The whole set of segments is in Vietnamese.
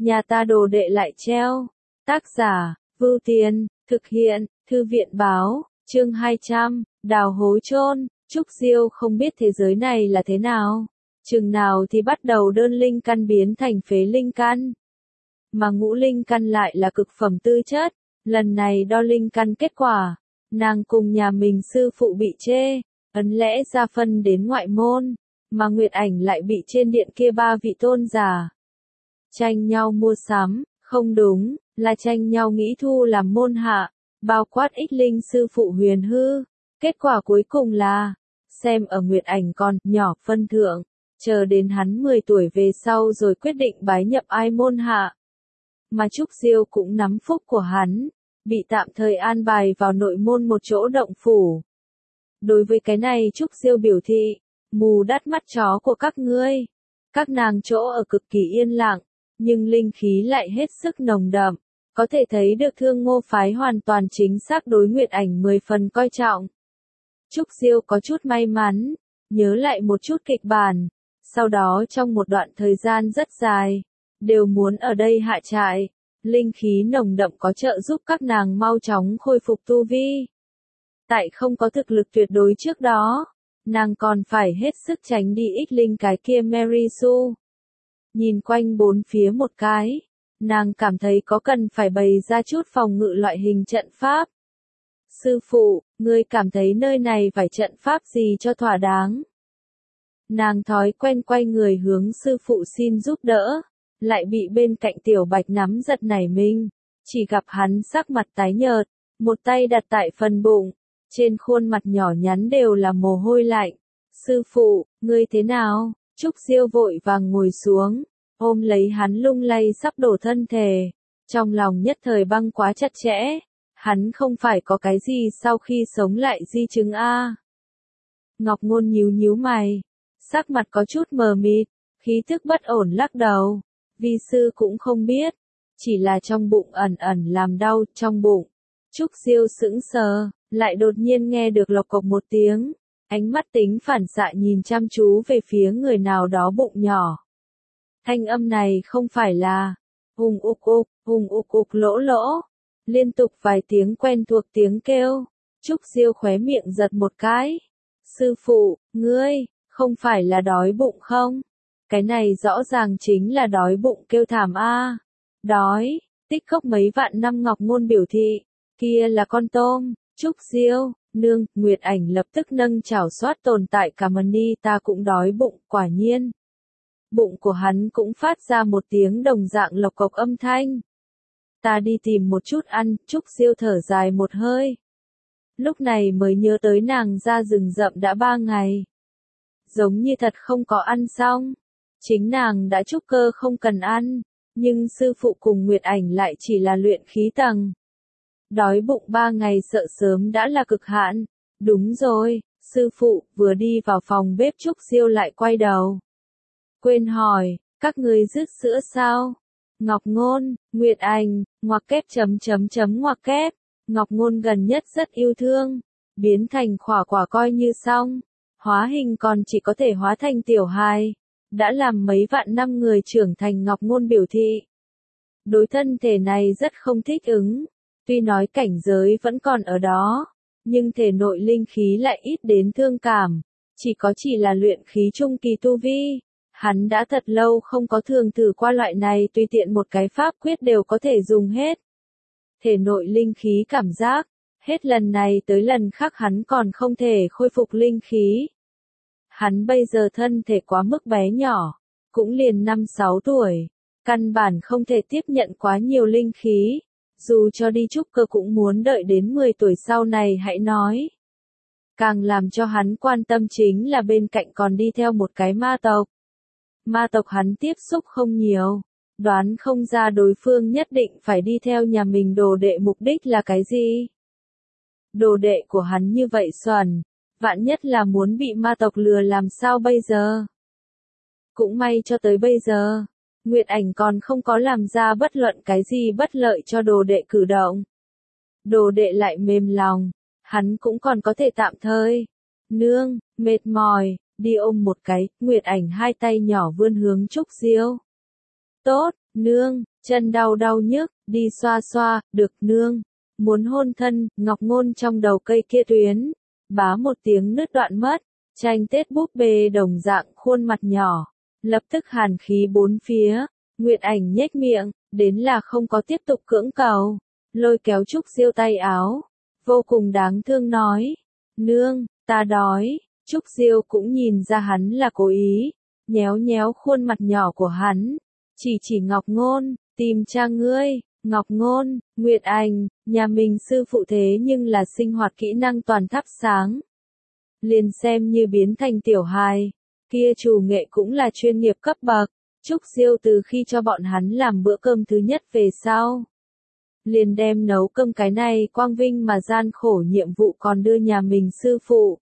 nhà ta đồ đệ lại treo. Tác giả, Vưu Tiền, thực hiện, Thư viện báo, chương 200, đào hố chôn. Trúc Diêu không biết thế giới này là thế nào. Chừng nào thì bắt đầu đơn linh căn biến thành phế linh căn. Mà ngũ linh căn lại là cực phẩm tư chất. Lần này đo linh căn kết quả, nàng cùng nhà mình sư phụ bị chê, ấn lẽ ra phân đến ngoại môn, mà Nguyệt Ảnh lại bị trên điện kia ba vị tôn giả tranh nhau mua sắm, không đúng, là tranh nhau nghĩ thu làm môn hạ, bao quát ích linh sư phụ Huyền Hư. Kết quả cuối cùng là, xem ở Nguyệt Ảnh còn nhỏ phân thượng, chờ đến hắn 10 tuổi về sau rồi quyết định bái nhập ai môn hạ. Mà Trúc Diêu cũng nắm phúc của hắn, bị tạm thời an bài vào nội môn một chỗ động phủ. Đối với cái này Trúc Diêu biểu thị, mù đắt mắt chó của các ngươi. Các nàng chỗ ở cực kỳ yên lặng, nhưng linh khí lại hết sức nồng đậm, có thể thấy được Thương Ngô phái hoàn toàn chính xác đối Nguyệt Ảnh 10 phần coi trọng. Trúc Diêu có chút may mắn, nhớ lại một chút kịch bản, sau đó trong một đoạn thời gian rất dài, đều muốn ở đây hạ trại, linh khí nồng đậm có trợ giúp các nàng mau chóng khôi phục tu vi. Tại không có thực lực tuyệt đối trước đó, nàng còn phải hết sức tránh đi ích linh cái kia Mary Sue. Nhìn quanh bốn phía một cái, nàng cảm thấy có cần phải bày ra chút phòng ngự loại hình trận pháp. Sư phụ, ngươi cảm thấy nơi này phải trận pháp gì cho thỏa đáng? Nàng thói quen quay người hướng sư phụ xin giúp đỡ, lại bị bên cạnh Tiểu Bạch nắm giật nảy mình, chỉ gặp hắn sắc mặt tái nhợt, một tay đặt tại phần bụng, trên khuôn mặt nhỏ nhắn đều là mồ hôi lạnh. Sư phụ, ngươi thế nào? Trúc Diêu vội vàng ngồi xuống, ôm lấy hắn lung lay sắp đổ thân thể, trong lòng nhất thời băng quá chặt chẽ, hắn không phải có cái gì sau khi sống lại di chứng a? Ngọc Ngôn nhíu nhíu mày, sắc mặt có chút mờ mịt, khí thức bất ổn lắc đầu, vi sư cũng không biết, chỉ là trong bụng ẩn ẩn làm đau trong bụng. Trúc Diêu sững sờ, lại đột nhiên nghe được lộc cộc một tiếng, ánh mắt tính phản xạ nhìn chăm chú về phía người nào đó bụng nhỏ. Thanh âm này không phải là hùng ục ục lỗ lỗ, liên tục vài tiếng quen thuộc tiếng kêu. Trúc Diêu khóe miệng giật một cái. Sư phụ, ngươi, không phải là đói bụng không? Cái này rõ ràng chính là đói bụng kêu thảm a. Đói, tích cốc mấy vạn năm Ngọc Ngôn biểu thị, kia là con tôm. Trúc Diêu, nương, Nguyệt Ảnh lập tức nâng chảo xoát tồn tại cả mani, ta cũng đói bụng, quả nhiên. Bụng của hắn cũng phát ra một tiếng đồng dạng lộc cộc âm thanh. Ta đi tìm một chút ăn. Trúc Diêu thở dài một hơi. Lúc này mới nhớ tới nàng ra rừng rậm đã 3 ngày. Giống như thật không có ăn xong. Chính nàng đã trúc cơ không cần ăn, nhưng sư phụ cùng Nguyệt Ảnh lại chỉ là luyện khí tầng. Đói bụng 3 ngày sợ sớm đã là cực hạn. Đúng rồi, sư phụ, vừa đi vào phòng bếp Trúc Diêu lại quay đầu. Quên hỏi, các người rước sữa sao? Ngọc Ngôn, Nguyệt Ảnh, ngoặc kép ngoặc kép. Ngọc Ngôn gần nhất rất yêu thương, biến thành khỏa quả coi như xong, hóa hình còn chỉ có thể hóa thành tiểu hài. Đã làm mấy vạn năm người trưởng thành Ngọc Ngôn biểu thị. Đối thân thể này rất không thích ứng, tuy nói cảnh giới vẫn còn ở đó, nhưng thể nội linh khí lại ít đến thương cảm, chỉ là luyện khí trung kỳ tu vi. Hắn đã thật lâu không có thường thử qua loại này tùy tiện một cái pháp quyết đều có thể dùng hết. Thể nội linh khí cảm giác, hết lần này tới lần khác hắn còn không thể khôi phục linh khí. Hắn bây giờ thân thể quá mức bé nhỏ, cũng liền 5-6 tuổi, căn bản không thể tiếp nhận quá nhiều linh khí, dù cho đi trúc cơ cũng muốn đợi đến 10 tuổi sau này hãy nói. Càng làm cho hắn quan tâm chính là bên cạnh còn đi theo một cái ma tộc. Ma tộc hắn tiếp xúc không nhiều, đoán không ra đối phương nhất định phải đi theo nhà mình đồ đệ mục đích là cái gì. Đồ đệ của hắn như vậy xuẩn, vạn nhất là muốn bị ma tộc lừa làm sao bây giờ? Cũng may cho tới bây giờ, Nguyệt Ảnh còn không có làm ra bất luận cái gì bất lợi cho đồ đệ cử động. Đồ đệ lại mềm lòng, hắn cũng còn có thể tạm thời. Nương, mệt mỏi, đi ôm một cái. Nguyệt Ảnh hai tay nhỏ vươn hướng Trúc Diêu. Tốt, Nương, chân đau đau nhức, đi xoa xoa, được nương. Muốn hôn thân, Ngọc Ngôn trong đầu cây kia tuyến. Bá một tiếng nứt đoạn mất, tranh tết búp bê đồng dạng khuôn mặt nhỏ. Lập tức hàn khí bốn phía, Nguyệt Ảnh nhếch miệng, đến là không có tiếp tục cưỡng cầu. Lôi kéo Trúc Diêu tay áo, vô cùng đáng thương nói. Nương, ta đói. Trúc Diêu cũng nhìn ra hắn là cố ý, nhéo nhéo khuôn mặt nhỏ của hắn. Chỉ Ngọc Ngôn, tìm cha ngươi. Ngọc Ngôn, Nguyệt Ảnh, nhà mình sư phụ thế nhưng là sinh hoạt kỹ năng toàn thắp sáng. Liền xem như biến thành tiểu hài, kia chủ nghệ cũng là chuyên nghiệp cấp bậc. Trúc Diêu từ khi cho bọn hắn làm bữa cơm thứ nhất về sau, liền đem nấu cơm cái này quang vinh mà gian khổ nhiệm vụ còn đưa nhà mình sư phụ.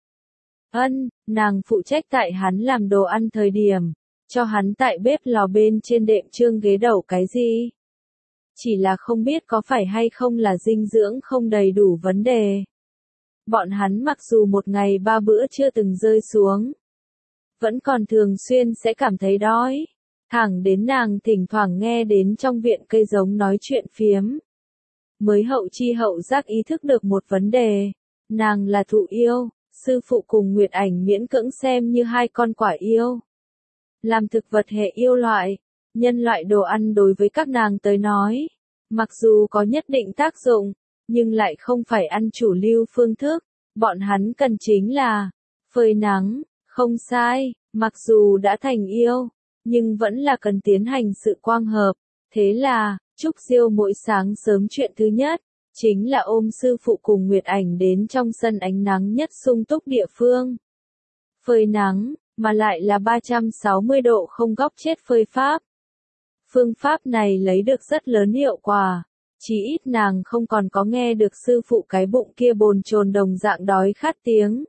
Nàng phụ trách tại hắn làm đồ ăn thời điểm, cho hắn tại bếp lò bên trên đệm trương ghế đầu cái gì. Chỉ là không biết có phải hay không là dinh dưỡng không đầy đủ vấn đề. Bọn hắn mặc dù một ngày 3 bữa chưa từng rơi xuống, vẫn còn thường xuyên sẽ cảm thấy đói. Thẳng đến nàng thỉnh thoảng nghe đến trong viện cây giống nói chuyện phiếm, mới hậu chi hậu giác ý thức được một vấn đề. Nàng là thụ yêu, sư phụ cùng Nguyệt Ảnh miễn cưỡng xem như hai con quả yêu. Làm thực vật hệ yêu loại, nhân loại đồ ăn đối với các nàng tới nói, mặc dù có nhất định tác dụng, nhưng lại không phải ăn chủ lưu phương thức. Bọn hắn cần chính là phơi nắng, không sai, mặc dù đã thành yêu, nhưng vẫn là cần tiến hành sự quang hợp. Thế là, Trúc Diêu mỗi sáng sớm chuyện thứ nhất, chính là ôm sư phụ cùng Nguyệt Ảnh đến trong sân ánh nắng nhất sung túc địa phương. Phơi nắng, mà lại là 360 độ không góc chết phơi pháp. Phương pháp này lấy được rất lớn hiệu quả, chỉ ít nàng không còn có nghe được sư phụ cái bụng kia bồn chồn đồng dạng đói khát tiếng.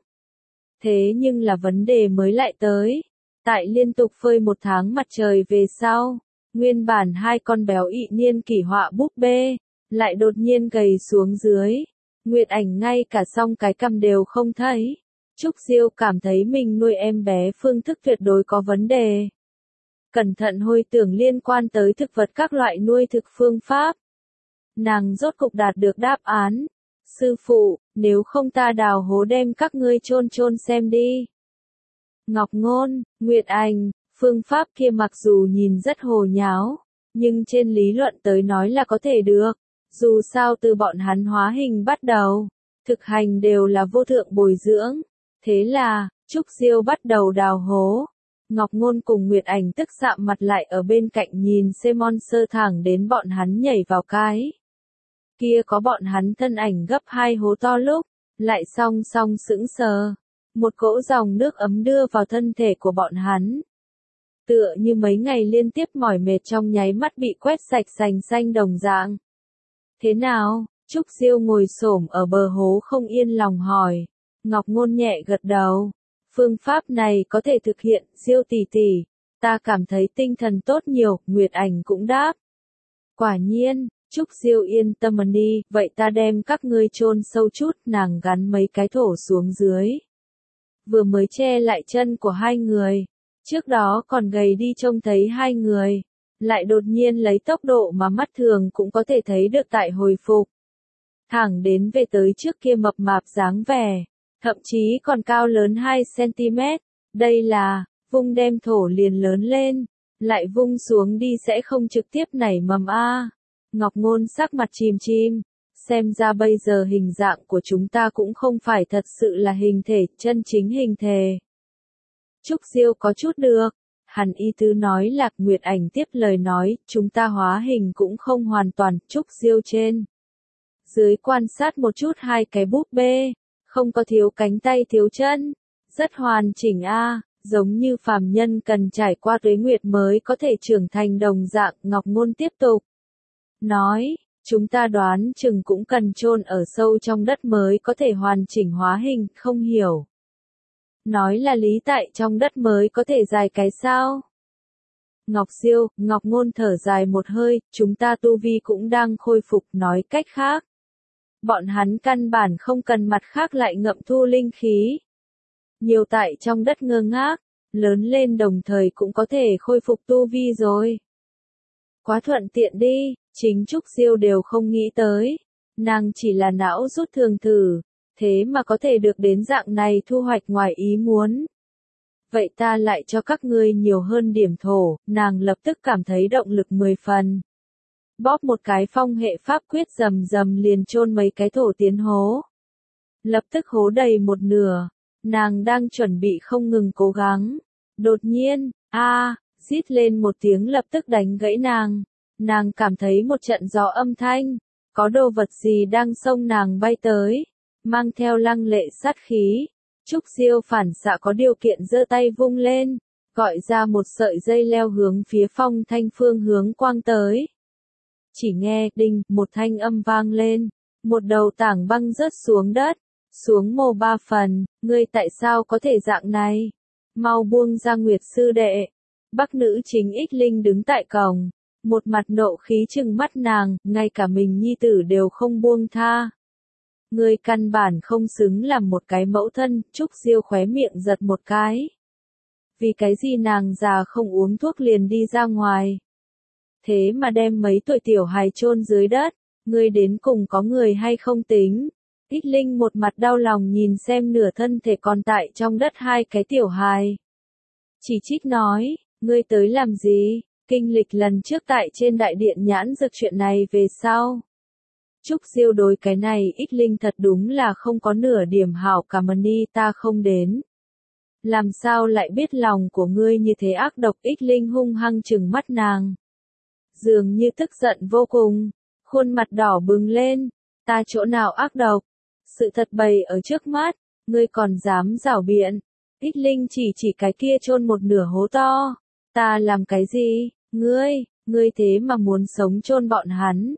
Thế nhưng là vấn đề mới lại tới. Tại liên tục phơi 1 tháng mặt trời về sau, nguyên bản hai con béo ị niên kỷ họa búp bê, lại đột nhiên gầy xuống dưới. Nguyệt Ảnh ngay cả song cái cằm đều không thấy. Trúc Diêu cảm thấy mình nuôi em bé phương thức tuyệt đối có vấn đề. Cẩn thận hồi tưởng liên quan tới thực vật các loại nuôi thực phương pháp. Nàng rốt cục đạt được đáp án. Sư phụ, nếu không ta đào hố đem các ngươi chôn xem đi. Ngọc Ngôn, Nguyệt Ảnh, phương pháp kia mặc dù nhìn rất hồ nháo, nhưng trên lý luận tới nói là có thể được. Dù sao từ bọn hắn hóa hình bắt đầu, thực hành đều là vô thượng bồi dưỡng. Thế là, Trúc Diêu bắt đầu đào hố. Ngọc Ngôn cùng Nguyệt Ảnh tức sạm mặt lại ở bên cạnh nhìn Simon sơ thẳng đến bọn hắn nhảy vào cái. Kia có bọn hắn thân ảnh gấp 2 hố to lúc, lại song song sững sờ. Một cỗ dòng nước ấm đưa vào thân thể của bọn hắn. Tựa như mấy ngày liên tiếp mỏi mệt trong nháy mắt bị quét sạch sành xanh đồng dạng. Thế nào? Trúc Diêu ngồi xổm ở bờ hố không yên lòng hỏi. Ngọc Ngôn nhẹ gật đầu. Phương pháp này có thể thực hiện, Diêu tỷ tỷ. Ta cảm thấy tinh thần tốt nhiều, Nguyệt Ảnh cũng đáp. Quả nhiên, Trúc Diêu yên tâm đi, vậy ta đem các ngươi chôn sâu chút, nàng gắn mấy cái thổ xuống dưới. Vừa mới che lại chân của hai người. Trước đó còn gầy đi trông thấy hai người. Lại đột nhiên lấy tốc độ mà mắt thường cũng có thể thấy được tại hồi phục. Thẳng đến về tới trước kia mập mạp dáng vẻ. Thậm chí còn cao lớn 2 cm. Đây là, vung đem thổ liền lớn lên. Lại vung xuống đi sẽ không trực tiếp nảy mầm a. Ngọc Ngôn sắc mặt chìm chim. Xem ra bây giờ hình dạng của chúng ta cũng không phải thật sự là hình thể, chân chính hình thể. Trúc Diêu có chút được. Hàn Y Tứ nói Lạc Nguyệt Ảnh tiếp lời nói, chúng ta hóa hình cũng không hoàn toàn. Trúc Diêu trên dưới quan sát một chút hai cái búp bê, không có thiếu cánh tay thiếu chân, rất hoàn chỉnh a, giống như phàm nhân cần trải qua tuế nguyệt mới có thể trưởng thành đồng dạng. Ngọc Ngôn tiếp tục nói, chúng ta đoán chừng cũng cần chôn ở sâu trong đất mới có thể hoàn chỉnh hóa hình, không hiểu. Nói là lý tại trong đất mới có thể dài cái sao? Ngọc Ngôn thở dài một hơi, chúng ta tu vi cũng đang khôi phục, nói cách khác. Bọn hắn căn bản không cần mặt khác lại ngậm thu linh khí. Nhiều tại trong đất ngơ ngác, lớn lên đồng thời cũng có thể khôi phục tu vi rồi. Quá thuận tiện đi, chính Trúc Diêu đều không nghĩ tới. Nàng chỉ là não rút thường thử, thế mà có thể được đến dạng này thu hoạch ngoài ý muốn. Vậy ta lại cho các ngươi nhiều hơn điểm thổ, nàng lập tức cảm thấy động lực 10 phần. Bóp một cái phong hệ pháp quyết rầm rầm liền chôn mấy cái thổ tiến hố. Lập tức hố đầy một nửa, nàng đang chuẩn bị không ngừng cố gắng. Đột nhiên, rít lên một tiếng lập tức đánh gãy nàng. Nàng cảm thấy một trận gió âm thanh, có đồ vật gì đang xông nàng bay tới, mang theo lăng lệ sát khí. Trúc Diêu phản xạ có điều kiện giơ tay vung lên, gọi ra một sợi dây leo hướng phía Phong Thanh phương hướng quang tới. Chỉ nghe đinh một thanh âm vang lên, một đầu tảng băng rớt xuống đất, xuống mồ 3 phần, ngươi tại sao có thể dạng này? Mau buông ra Nguyệt sư đệ. Bắc nữ chính Ích Linh đứng tại cổng, một mặt nộ khí trừng mắt nàng, ngay cả mình nhi tử đều không buông tha. Ngươi căn bản không xứng làm một cái mẫu thân, Trúc Diêu khóe miệng giật một cái. Vì cái gì nàng già không uống thuốc liền đi ra ngoài. Thế mà đem mấy tuổi tiểu hài chôn dưới đất, ngươi đến cùng có người hay không tính. Ích Linh một mặt đau lòng nhìn xem nửa thân thể còn tại trong đất hai cái tiểu hài. Chỉ trích nói, ngươi tới làm gì, kinh lịch lần trước tại trên đại điện nhãn dược chuyện này về sau. Trúc Diêu đối cái này Ích Linh thật đúng là không có nửa điểm hảo cảm ơn ta không đến. Làm sao lại biết lòng của ngươi như thế ác độc. Ích Linh hung hăng trừng mắt nàng. Dường như tức giận vô cùng, khuôn mặt đỏ bừng lên, ta chỗ nào ác độc, sự thật bày ở trước mắt, ngươi còn dám giảo biện. Ích Linh chỉ cái kia chôn một nửa hố to, ta làm cái gì, ngươi thế mà muốn sống chôn bọn hắn,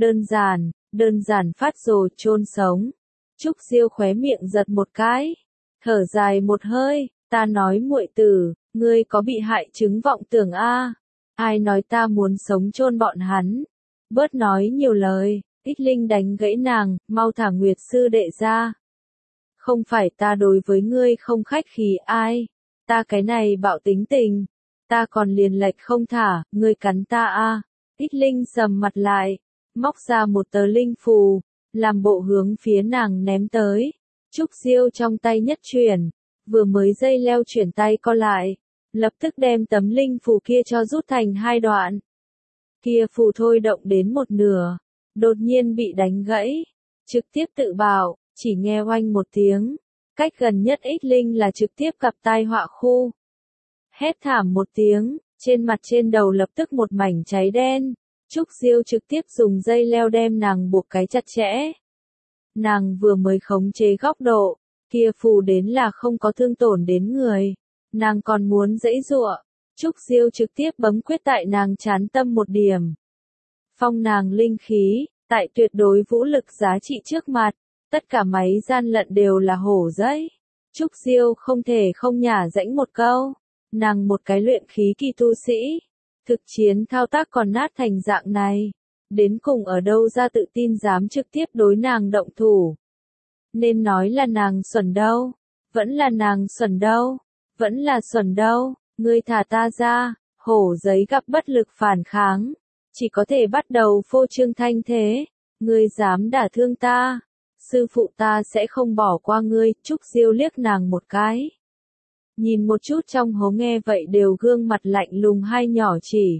đơn giản phát rồ chôn sống. Trúc Diêu khóe miệng giật một cái, thở dài một hơi, ta nói muội tử, ngươi có bị hại chứng vọng tưởng a? Ai nói ta muốn sống chôn bọn hắn? Bớt nói nhiều lời. Ích Linh đánh gãy nàng, mau thả Nguyệt sư đệ ra. Không phải ta đối với ngươi không khách khí ai, ta cái này bạo tính tình, ta còn liền lệch không thả, ngươi cắn ta a. Ích Linh sầm mặt lại, móc ra một tờ linh phù, làm bộ hướng phía nàng ném tới. Trúc Diêu trong tay nhất chuyển, vừa mới dây leo chuyển tay co lại, lập tức đem tấm linh phù kia cho rút thành 2 đoạn. Kia phù thôi động đến một nửa, đột nhiên bị đánh gãy, trực tiếp tự bạo, chỉ nghe oanh một tiếng, cách gần nhất Ích Linh là trực tiếp gặp tai họa khu. Hét thảm một tiếng, trên mặt trên đầu lập tức một mảnh cháy đen, Trúc Diêu trực tiếp dùng dây leo đem nàng buộc cái chặt chẽ. Nàng vừa mới khống chế góc độ, kia phù đến là không có thương tổn đến người, nàng còn muốn giãy giụa, Trúc Diêu trực tiếp bấm quyết tại nàng chán tâm một điểm. Phong nàng linh khí, tại tuyệt đối vũ lực giá trị trước mặt, tất cả máy gian lận đều là hổ giấy. Trúc Diêu không thể không nhả rãnh một câu, nàng một cái luyện khí kỳ tu sĩ, thực chiến thao tác còn nát thành dạng này, đến cùng ở đâu ra tự tin dám trực tiếp đối nàng động thủ. Nên nói là nàng xuẩn đâu, vẫn là nàng xuẩn đâu, vẫn là xuẩn đâu, ngươi thả ta ra, hổ giấy gặp bất lực phản kháng, chỉ có thể bắt đầu phô trương thanh thế, ngươi dám đả thương ta, sư phụ ta sẽ không bỏ qua ngươi. Trúc Diêu liếc nàng một cái. Nhìn một chút trong hố nghe vậy đều gương mặt lạnh lùng hai nhỏ chỉ.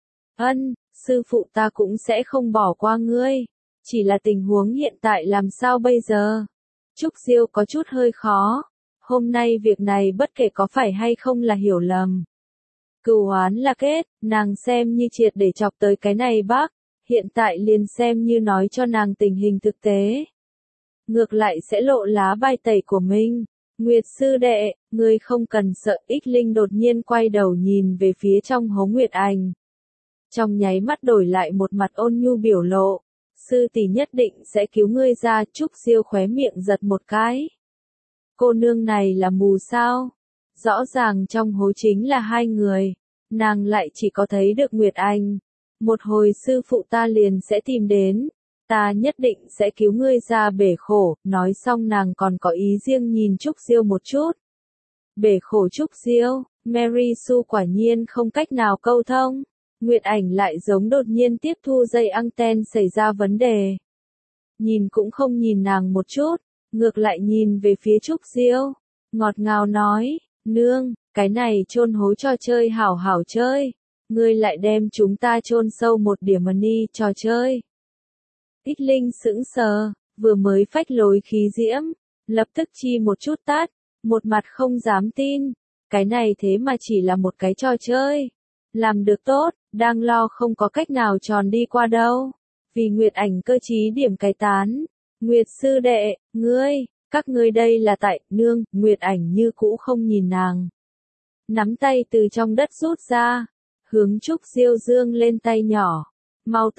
Sư phụ ta cũng sẽ không bỏ qua ngươi, chỉ là tình huống hiện tại làm sao bây giờ? Trúc Diêu có chút hơi khó, hôm nay việc này bất kể có phải hay không là hiểu lầm. Cửu oán là kết, nàng xem như triệt để chọc tới cái này bác, hiện tại liền xem như nói cho nàng tình hình thực tế. Ngược lại sẽ lộ lá bài tẩy của mình. Nguyệt sư đệ, ngươi không cần sợ. Ích Linh đột nhiên quay đầu nhìn về phía trong hố Nguyệt Ảnh. Trong nháy mắt đổi lại một mặt ôn nhu biểu lộ. Sư tỷ nhất định sẽ cứu ngươi ra. Trúc Diêu khóe miệng giật một cái. Cô nương này là mù sao? Rõ ràng trong hố chính là 2 người. Nàng lại chỉ có thấy được Nguyệt Ảnh. Một hồi sư phụ ta liền sẽ tìm đến. Ta nhất định sẽ cứu ngươi ra bể khổ. Nói xong nàng còn có ý riêng nhìn Trúc Diêu một chút. Bể khổ Trúc Diêu, Mary Sue quả nhiên không cách nào câu thông. Nguyệt Ảnh lại giống đột nhiên tiếp thu dây anten xảy ra vấn đề. Nhìn cũng không nhìn nàng một chút, ngược lại nhìn về phía Trúc Diêu, ngọt ngào nói, nương, cái này chôn hố trò chơi hảo hảo chơi, ngươi lại đem chúng ta chôn sâu một điểm money trò chơi. Ích Linh sững sờ, vừa mới phách lối khí diễm, lập tức chi một chút tát, một mặt không dám tin, cái này thế mà chỉ là một cái trò chơi. Làm được tốt, đang lo không có cách nào tròn đi qua đâu. Vì Nguyệt Ảnh cơ trí điểm cái tán. Nguyệt sư đệ, các ngươi đây là tại, nương, Nguyệt Ảnh như cũ không nhìn nàng. Nắm tay từ trong đất rút ra, hướng Trúc Diêu dương lên tay nhỏ. Mau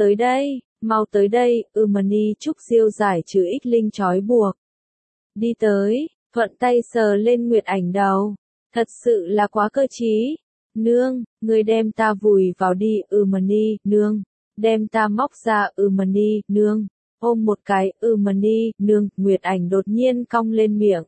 tới đây, Mani. Trúc Diêu giải trừ Ích Linh trói buộc. Đi tới, thuận tay sờ lên Nguyệt Ảnh đầu. Thật sự là quá cơ trí. Nương, ngươi đem ta vùi vào đi, Mani, nương. Đem ta móc ra, Mani, nương. Ôm một cái, Mani, nương. Nguyệt Ảnh đột nhiên cong lên miệng.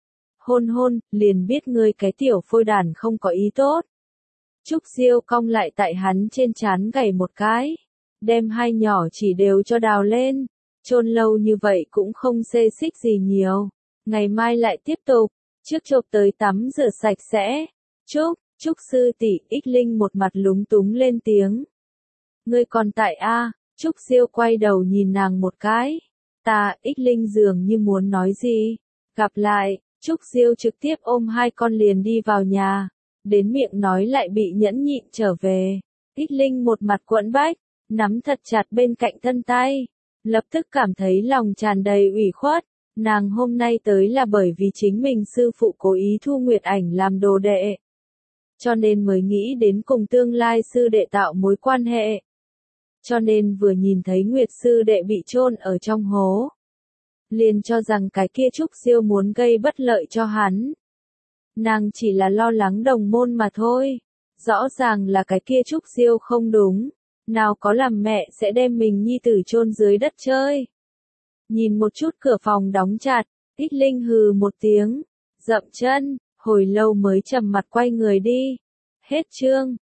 Hôn, liền biết ngươi cái tiểu phôi đàn không có ý tốt. Trúc Diêu cong lại tại hắn trên trán gảy một cái. Đem hai nhỏ chỉ đều cho đào lên. Chôn lâu như vậy cũng không xê xích gì nhiều. Ngày mai lại tiếp tục. Trước chộp tới tắm rửa sạch sẽ. Trúc sư tỷ. Ích Linh một mặt lúng túng lên tiếng. Ngươi còn tại a? Trúc Diêu quay đầu nhìn nàng một cái. Ích Linh dường như muốn nói gì. Gặp lại, Trúc Diêu trực tiếp ôm hai con liền đi vào nhà. Đến miệng nói lại bị nhẫn nhịn trở về. Ích Linh một mặt quẫn bách, nắm thật chặt bên cạnh thân tay. Lập tức cảm thấy lòng tràn đầy ủy khuất. Nàng hôm nay tới là bởi vì chính mình sư phụ cố ý thu Nguyệt Ảnh làm đồ đệ. Cho nên mới nghĩ đến cùng tương lai sư đệ tạo mối quan hệ. Cho nên vừa nhìn thấy Nguyệt sư đệ bị chôn ở trong hố. Liền cho rằng cái kia Trúc Diêu muốn gây bất lợi cho hắn. Nàng chỉ là lo lắng đồng môn mà thôi. Rõ ràng là cái kia Trúc Diêu không đúng. Nào có làm mẹ sẽ đem mình nhi tử chôn dưới đất chơi. Nhìn một chút cửa phòng đóng chặt, Ích Linh hừ một tiếng, dậm chân, hồi lâu mới trầm mặt quay người đi. Hết chương.